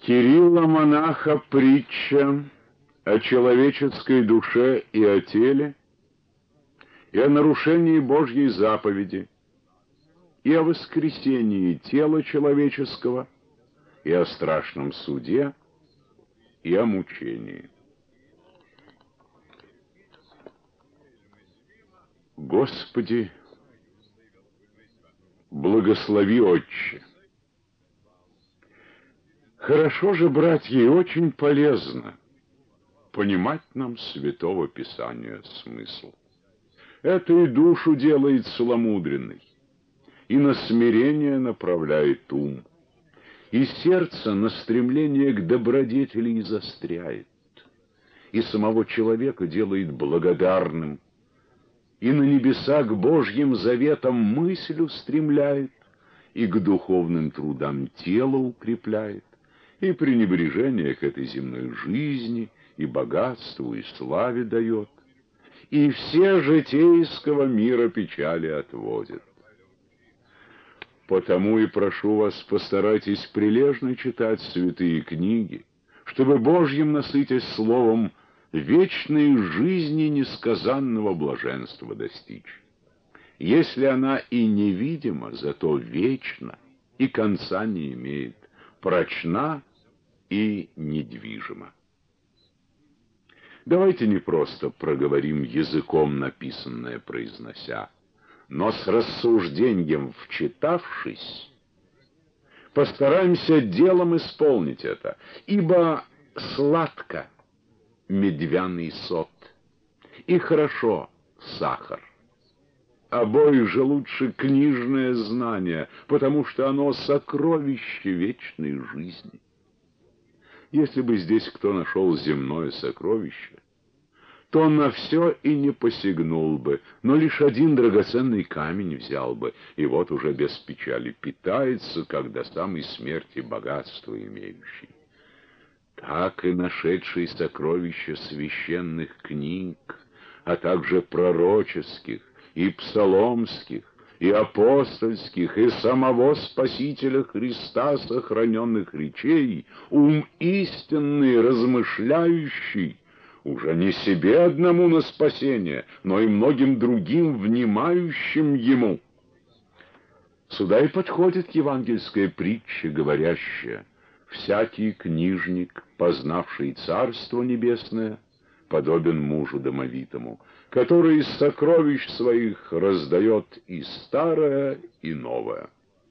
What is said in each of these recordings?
Кирилла Монаха притча о человеческой душе и о теле, и о нарушении Божьей заповеди, и о воскресении тела человеческого, и о страшном суде, и о мучении. Господи, благослови, Отче. Хорошо же, братья, и очень полезно понимать нам Святого Писания смысл. Это и душу делает целомудренной, и на смирение направляет ум, и сердце на стремление к добродетели изостряет, и самого человека делает благодарным, и на небеса к Божьим заветам мысль устремляет, и к духовным трудам тело укрепляет, и пренебрежение к этой земной жизни, и богатству, и славе дает, и все житейского мира печали отводит. Потому и прошу вас, постарайтесь прилежно читать святые книги, чтобы Божьим насытясь словом вечной жизни несказанного блаженства достичь. Если она и невидима, зато вечна, и конца не имеет, прочна и недвижима. Давайте не просто проговорим языком написанное произнося, но с рассуждением вчитавшись, постараемся делом исполнить это, ибо сладко медвяный сот, и хорошо сахар. Обоих же лучше книжное знание, потому что оно сокровище вечной жизни. Если бы здесь кто нашел земное сокровище, то он на все и не посягнул бы, но лишь один драгоценный камень взял бы, и вот уже без печали питается, как до самой смерти богатство имеющий. Так и нашедший сокровища священных книг, а также пророческих, и псаломских, и апостольских, и самого Спасителя Христа сохраненных речей, ум истинный, размышляющий, уже не себе одному на спасение, но и многим другим, внимающим ему. Сюда и подходит евангельская притча, говорящая: «Всякий книжник, познавший Царство Небесное, подобен мужу домовитому, который из сокровищ своих раздает и старое, и новое».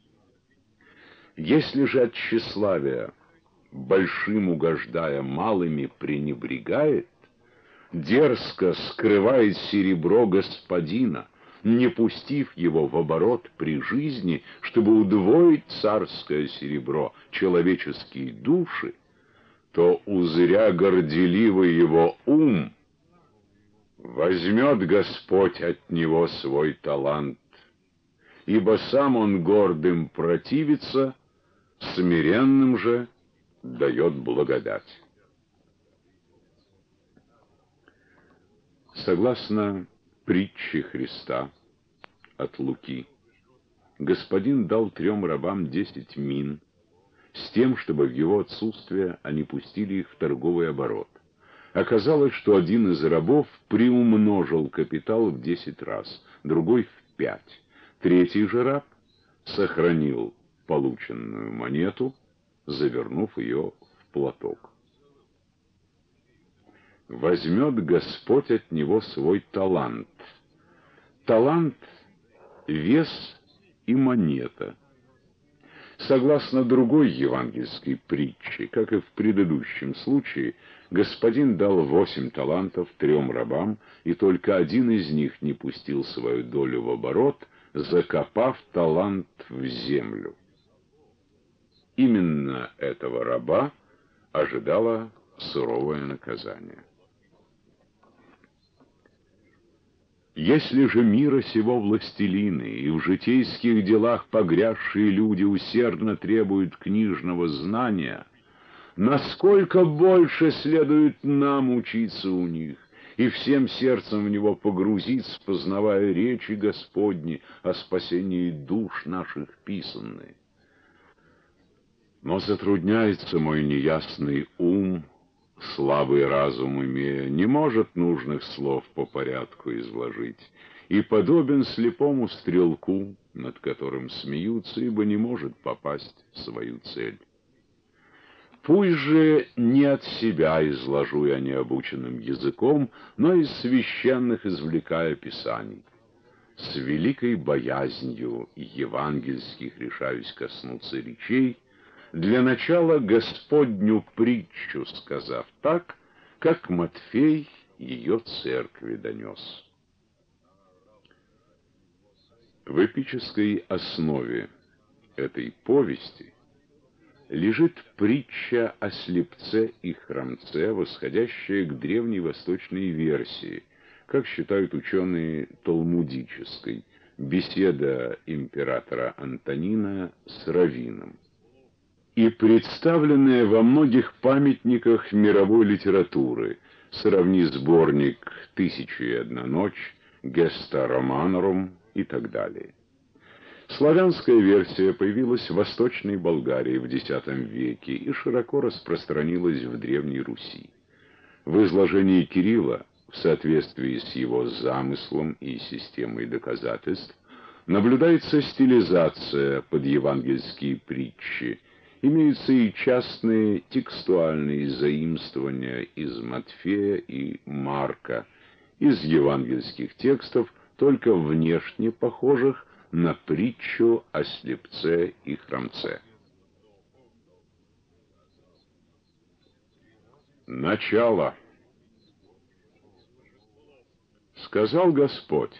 Если же от тщеславия, большим угождая, малыми пренебрегает, дерзко скрывает серебро господина, не пустив его в оборот при жизни, чтобы удвоить царское серебро, человеческие души, то, узря горделивый его ум, возьмет Господь от него свой талант, ибо сам он гордым противится, смиренным же дает благодать. Согласно притче Христа от Луки, Господин дал 3 рабам 10 мин, с тем, чтобы в его отсутствие они пустили их в торговый оборот. Оказалось, что один из рабов приумножил капитал в 10 раз, другой в 5. Третий же раб сохранил полученную монету, завернув ее в платок. Возьмет Господь от него свой талант. Талант — вес и монета. Согласно другой евангельской притче, как и в предыдущем случае, Господин дал 8 талантов 3 рабам, и только один из них не пустил свою долю в оборот, закопав талант в землю. Именно этого раба ожидало суровое наказание. Если же мира сего властелины и в житейских делах погрязшие люди усердно требуют книжного знания, насколько больше следует нам учиться у них и всем сердцем в него погрузиться, познавая речи Господни о спасении душ наших писанные. Но затрудняется мой неясный ум, слабый разум имея, не может нужных слов по порядку изложить, и подобен слепому стрелку, над которым смеются, ибо не может попасть в свою цель. Пусть же не от себя изложу я необученным языком, но из священных извлекая писаний. С великой боязнью евангельских решаюсь коснуться речей, для начала Господню притчу сказав так, как Матфей ее церкви донес. В эпической основе этой повести лежит притча о слепце и хромце, восходящая к древней восточной версии, как считают ученые, талмудической, беседа императора Антонина с раввином, и представленная во многих памятниках мировой литературы, сравни сборник «Тысяча и одна ночь», «Геста Романорум» и так далее. Славянская версия появилась в Восточной Болгарии в X веке и широко распространилась в Древней Руси. В изложении Кирилла, в соответствии с его замыслом и системой доказательств, наблюдается стилизация под евангельские притчи, имеются и частные текстуальные заимствования из Матфея и Марка, из евангельских текстов, только внешне похожих на притчу о слепце и хромце. Начало. Сказал Господь: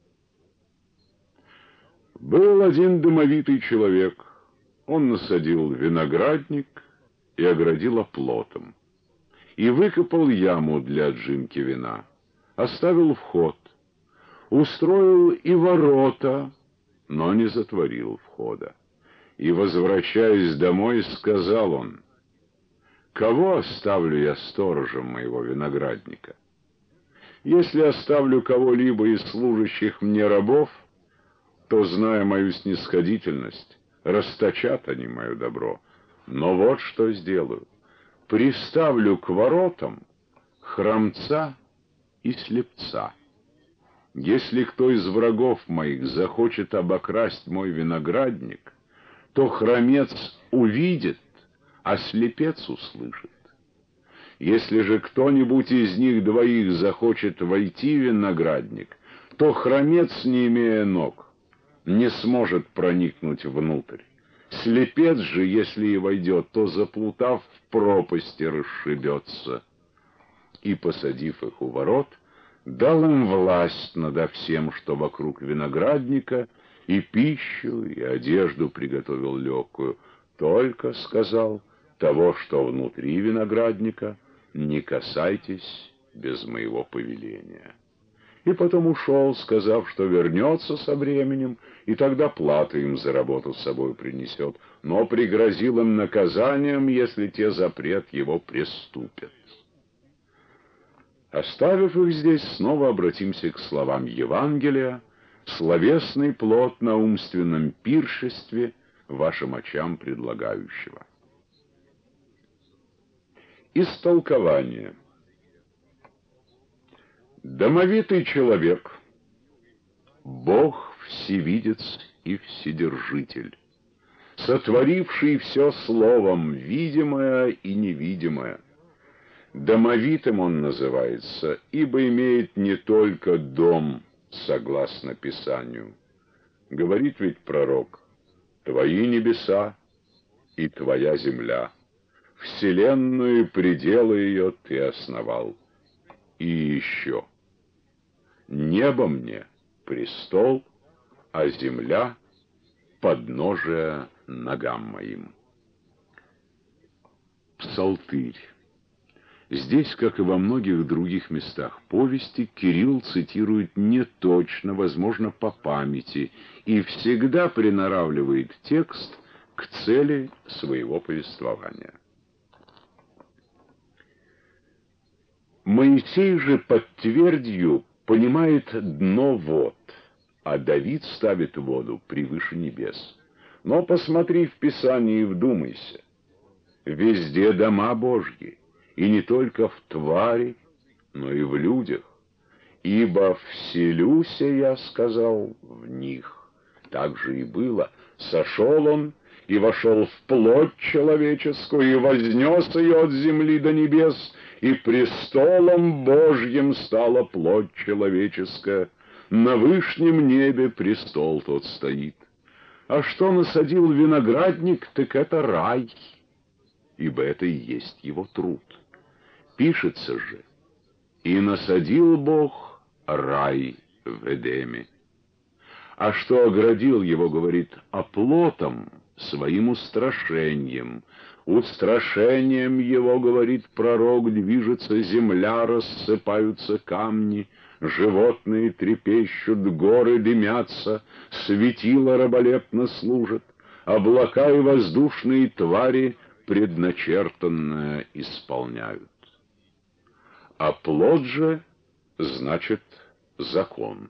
был один домовитый человек. Он насадил виноградник и оградил оплотом, и выкопал яму для отжимки вина, оставил вход, устроил и ворота, но не затворил входа. И, возвращаясь домой, сказал он: кого оставлю я сторожем моего виноградника? Если оставлю кого-либо из служащих мне рабов, то, зная мою снисходительность, расточат они мое добро. Но вот что сделаю: приставлю к воротам хромца и слепца. Если кто из врагов моих захочет обокрасть мой виноградник, то хромец увидит, а слепец услышит. Если же кто-нибудь из них двоих захочет войти в виноградник, то хромец, не имея ног, не сможет проникнуть внутрь. Слепец же, если и войдет, то, заплутав в пропасти, расшибется. И, посадив их у ворот, дал им власть надо всем, что вокруг виноградника, и пищу, и одежду приготовил легкую. Только сказал: того, что внутри виноградника, не касайтесь без моего повеления. И потом ушел, сказав, что вернется со временем, и тогда плату им за работу с собой принесет, но пригрозил им наказанием, если те запрет его приступят. Оставив их здесь, снова обратимся к словам Евангелия: словесный плод на умственном пиршестве вашим очам предлагающего. Истолкование. Домовитый человек, Бог всевидец и вседержитель, сотворивший все словом, видимое и невидимое. Домовитым он называется, ибо имеет не только дом, согласно Писанию. Говорит ведь пророк: «Твои небеса и твоя земля, вселенную и пределы ее ты основал». И еще: «Небо мне престол, а земля подножие ногам моим». Псалтырь. Здесь, как и во многих других местах повести, Кирилл цитирует неточно, возможно, по памяти, и всегда приноравливает текст к цели своего повествования. Моисей же под твердью понимает дно вод, а Давид ставит воду превыше небес. Но посмотри в Писание и вдумайся: везде дома Божьи, и не только в твари, но и в людях. Ибо вселюся я, сказал, в них. Так же и было. Сошел он и вошел в плоть человеческую, и вознес ее от земли до небес, и престолом Божьим стала плоть человеческая. На вышнем небе престол тот стоит. А что насадил виноградник, так это рай, ибо это и есть его труд. Пишется же: и насадил Бог рай в Эдеме. А что оградил его, говорит, оплотом, своим устрашением. Устрашением его, говорит пророк, движется земля, рассыпаются камни, животные трепещут, горы дымятся, светила раболепно служат, облака и воздушные твари предначертанное исполняют. А плод же значит закон.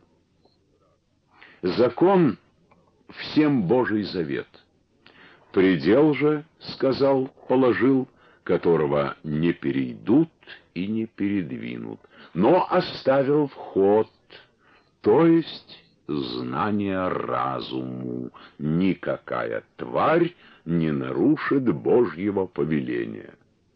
Закон всем Божий завет. Предел же, сказал, положил, которого не перейдут и не передвинут, но оставил вход, то есть знание разуму. Никакая тварь не нарушит Божьего повеления.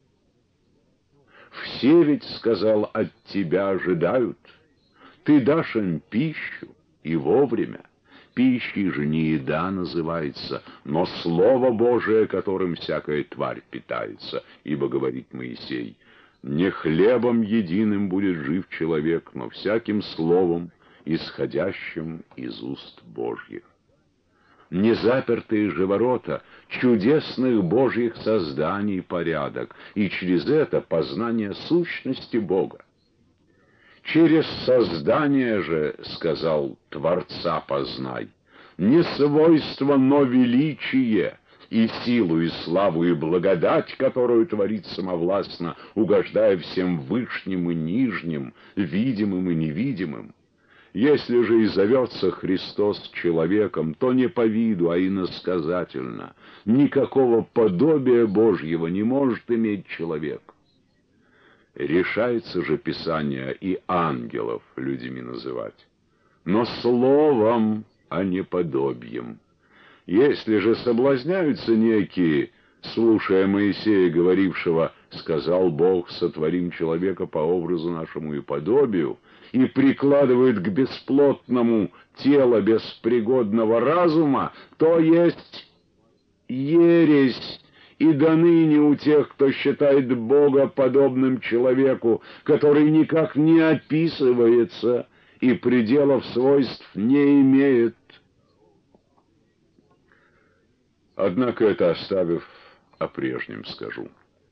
Все ведь, сказал, от тебя ожидают. Ты дашь им пищу, и вовремя. Пищей же не еда называется, но Слово Божие, которым всякая тварь питается. Ибо, говорит Моисей, не хлебом единым будет жив человек, но всяким словом, исходящим из уст Божьих. Незапертые же ворота чудесных Божьих созданий порядок, и через это познание сущности Бога. Через создание же, сказал, Творца познай, не свойство, но величие, и силу, и славу, и благодать, которую творит самовластно, угождая всем вышним и нижним, видимым и невидимым. Если же и зовется Христос человеком, то не по виду, а иносказательно. Никакого подобия Божьего не может иметь человек. Решается же Писание и ангелов людьми называть, но словом, а не подобием. Если же соблазняются некие, слушая Моисея, говорившего, сказал Бог, сотворим человека по образу нашему и подобию, и прикладывают к бесплотному тело беспригодного разума, то есть ересь, и доныне у тех, кто считает Бога подобным человеку, который никак не описывается и пределов свойств не имеет. Однако это оставив, о прежнем скажу.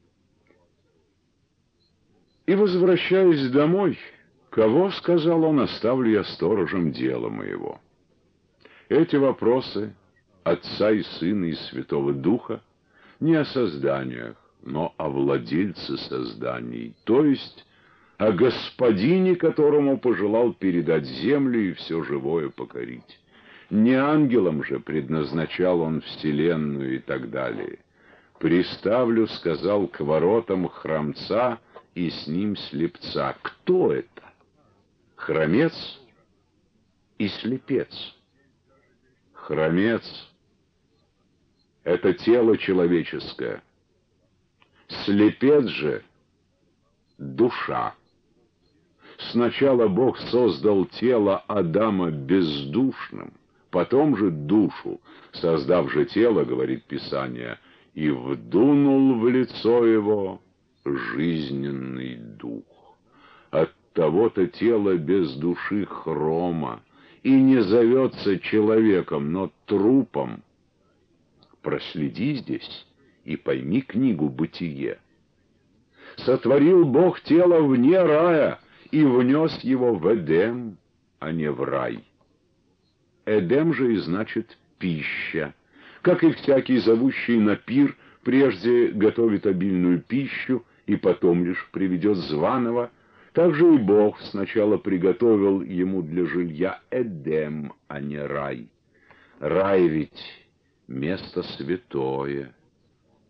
И, возвращаясь домой, кого, сказал он, оставлю я сторожем дела моего? Эти вопросы Отца и Сына и Святого Духа не о созданиях, но о владельце созданий, то есть о Господине, которому пожелал передать землю и все живое покорить. Не ангелам же предназначал он вселенную и так далее. «Приставлю, — сказал, — к воротам храмца и с ним слепца». Кто это? Хромец и слепец. Хромец — это тело человеческое. Слепец же — душа. Сначала Бог создал тело Адама бездушным, потом же душу, создав же тело, говорит Писание, и вдунул в лицо его жизненный дух. От того-то тело без души хрома и не зовется человеком, но трупом. Проследи здесь и пойми книгу «Бытие». Сотворил Бог тело вне рая и внес его в Эдем, а не в рай. Эдем же и значит пища. Как и всякий, зовущий на пир, прежде готовит обильную пищу и потом лишь приведет званого, так же и Бог сначала приготовил ему для жилья Эдем, а не рай. Рай ведь место святое.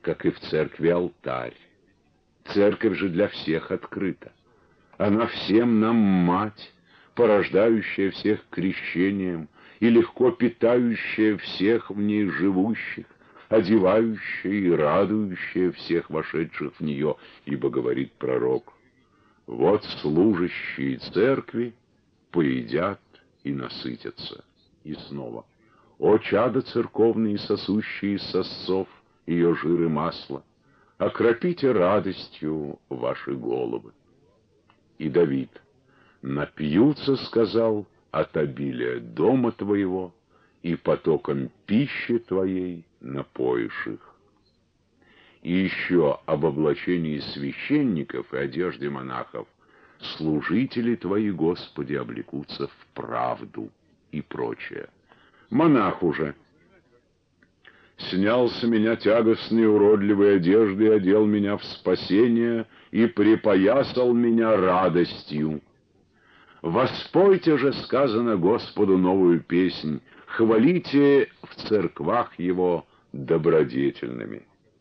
как и в церкви алтарь. Церковь же для всех открыта. Она всем нам мать, порождающая всех крещением и легко питающая всех в ней живущих, одевающая и радующая всех вошедших в нее, ибо говорит пророк: «Вот служащие церкви поедят и насытятся». И снова: «О чада церковные, сосущие сосцов ее жир и масло, окропите радостью ваши головы». И Давид: «Напьются, — сказал, — от обилия дома твоего, и потоком пищи твоей напоишь их». И еще об облачении священников и одежде монахов: «Служители твои, Господи, облекутся в правду», и прочее. Монах уже: «Снял с меня тягостные уродливые одежды, одел меня в спасение и припоясал меня радостью. Воспойте же, сказано, Господу новую песнь, хвалите в церквах его добродетельными».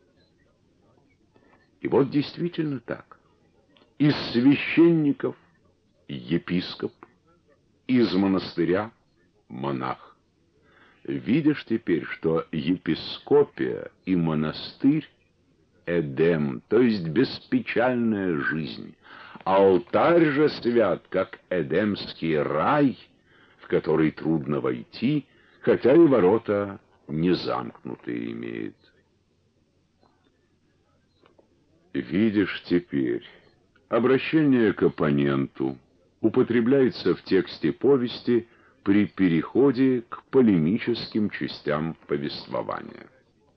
И вот действительно так. Из священников епископ, из монастыря монах. Видишь теперь, что епископия и монастырь — Эдем, то есть беспечальная жизнь, а алтарь же свят, как эдемский рай, в который трудно войти, хотя и ворота не замкнутые имеет. Видишь теперь, обращение к оппоненту употребляется в тексте повести при переходе к полемическим частям повествования.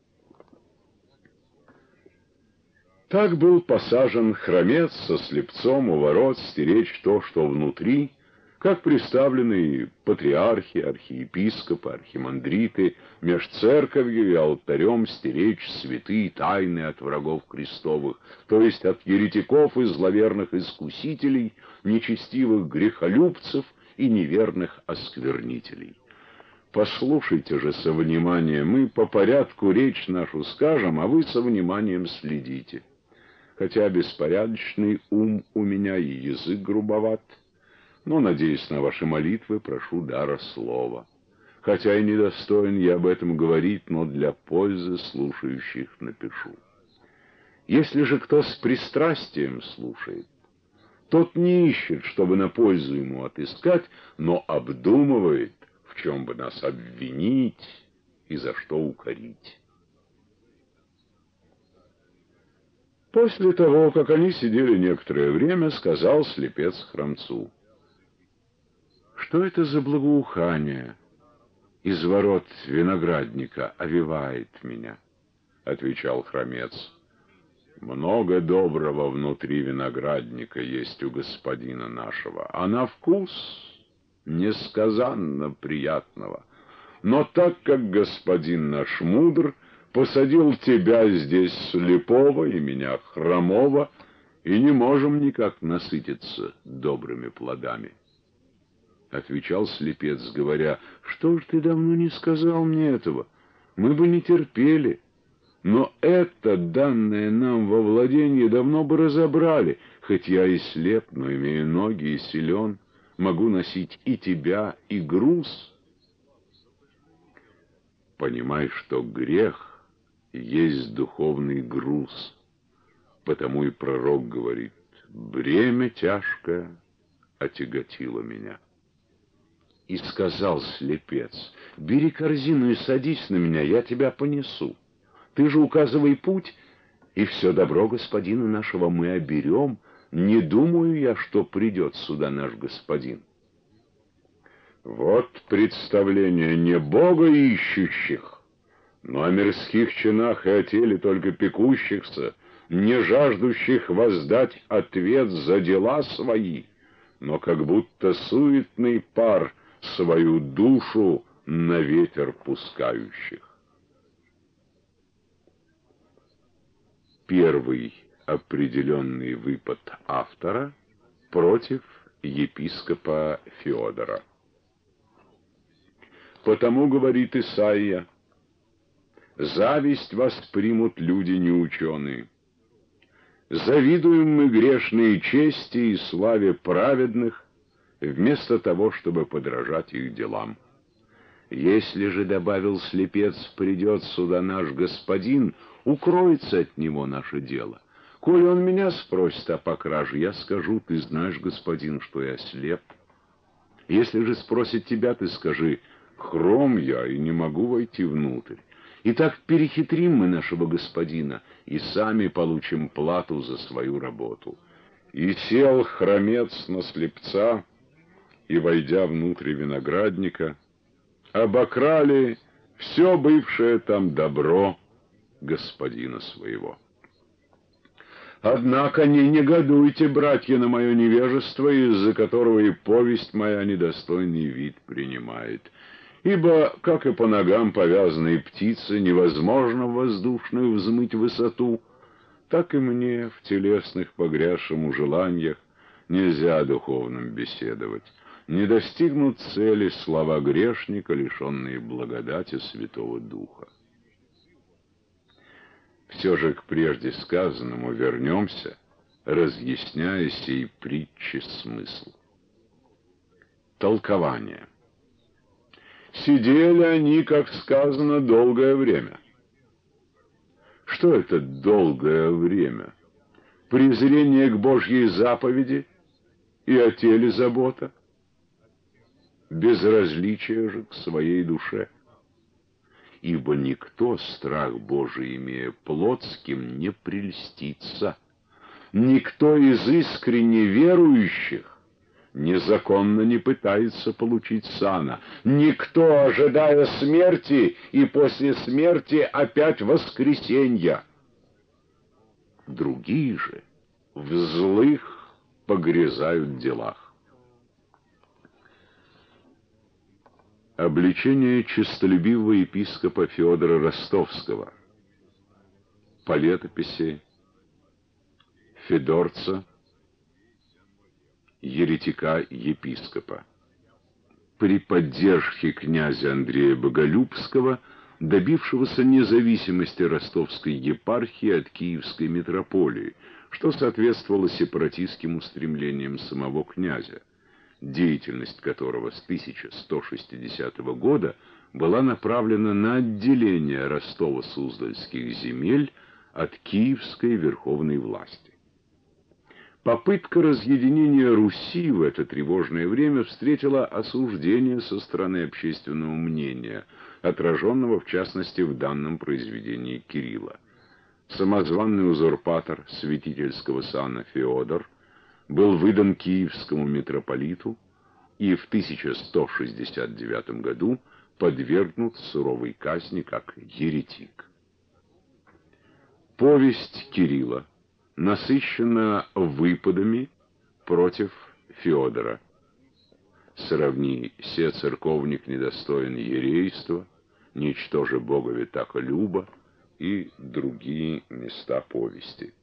Так был посажен хромец со слепцом у ворот стеречь то, что внутри, как приставленные патриархи, архиепископы, архимандриты, меж церковью и алтарем стеречь святые тайны от врагов Христовых, то есть от еретиков и зловерных искусителей, нечестивых грехолюбцев и неверных осквернителей. Послушайте же со вниманием, мы по порядку речь нашу скажем, а вы со вниманием следите. Хотя беспорядочный ум у меня и язык грубоват, но, надеясь на ваши молитвы, прошу дара слова. Хотя и недостоин я об этом говорить, но для пользы слушающих напишу. Если же кто с пристрастием слушает, тот не ищет, чтобы на пользу ему отыскать, но обдумывает, в чем бы нас обвинить и за что укорить. После того, как они сидели некоторое время, сказал слепец хромцу: «Что это за благоухание из ворот виноградника овевает меня?» Отвечал хромец: «Много доброго внутри виноградника есть у господина нашего, а на вкус несказанно приятного. Но так как господин наш мудр, посадил тебя здесь слепого и меня хромого, и не можем никак насытиться добрыми плодами». Отвечал слепец, говоря: «Что ж ты давно не сказал мне этого? Мы бы не терпели. Но это, данное нам во владение, давно бы разобрали. Хоть я и слеп, но имею ноги и силен, могу носить и тебя, и груз». Понимай, что грех есть духовный груз. Потому и пророк говорит: «Бремя тяжкое отяготило меня». И сказал слепец: «Бери корзину и садись на меня, я тебя понесу. Ты же указывай путь, и все добро господина нашего мы оберем. Не думаю я, что придет сюда наш господин». Вот представление не Бога ищущих, но о мирских чинах и о теле только пекущихся, не жаждущих воздать ответ за дела свои, но как будто суетный пар свою душу на ветер пускающих. Первый определенный выпад автора против епископа Феодора. «Потому, — говорит Исаия, Зависть воспримут люди неученые. Завидуем мы грешные чести и славе праведных, вместо того, чтобы подражать их делам. Если же, добавил слепец, придет сюда наш господин, укроется от него наше дело. Коли он меня спросит о покраже, я скажу: ты знаешь, господин, что я слеп. Если же спросит тебя, ты скажи: хром я и не могу войти внутрь. И так перехитрим мы нашего господина и сами получим плату за свою работу. И сел хромец на слепца, и, войдя внутрь виноградника, обокрали все бывшее там добро господина своего. Однако не негодуйте, братья, на мое невежество, из-за которого и повесть моя недостойный вид принимает. Ибо, как и по ногам повязанной птицы невозможно в воздушную взмыть высоту, так и мне в телесных погрязшему желаниях нельзя духовным беседовать. Не достигнут цели слова грешника, лишенные благодати Святого Духа. Все же к прежде сказанному вернемся, разъясняя сей притчи смысл. Толкование. Сидели они, как сказано, долгое время. Что это долгое время? Презрение к Божьей заповеди и о теле забота? Безразличие же к своей душе. Ибо никто, страх Божий имея плотским, не прельстится. Никто из искренне верующих незаконно не пытается получить сана. Никто, ожидая смерти и после смерти опять воскресенья. Другие же в злых погрязают делах. Обличение честолюбивого епископа Феодора Ростовского по летописи Федорца, еретика-епископа. При поддержке князя Андрея Боголюбского, добившегося независимости ростовской епархии от киевской митрополии, что соответствовало сепаратистским устремлениям самого князя, деятельность которого с 1160 года была направлена на отделение Ростово-Суздальских земель от киевской верховной власти. Попытка разъединения Руси в это тревожное время встретила осуждение со стороны общественного мнения, отраженного в частности в данном произведении Кирилла. Самозванный узурпатор святительского сана Феодор был выдан киевскому митрополиту и в 1169 году подвергнут суровой казни как еретик. Повесть Кирилла насыщена выпадами против Феодора. Сравни: «Се церковник недостоин ерейства», «Ничто же Богови так любо» и другие места повести.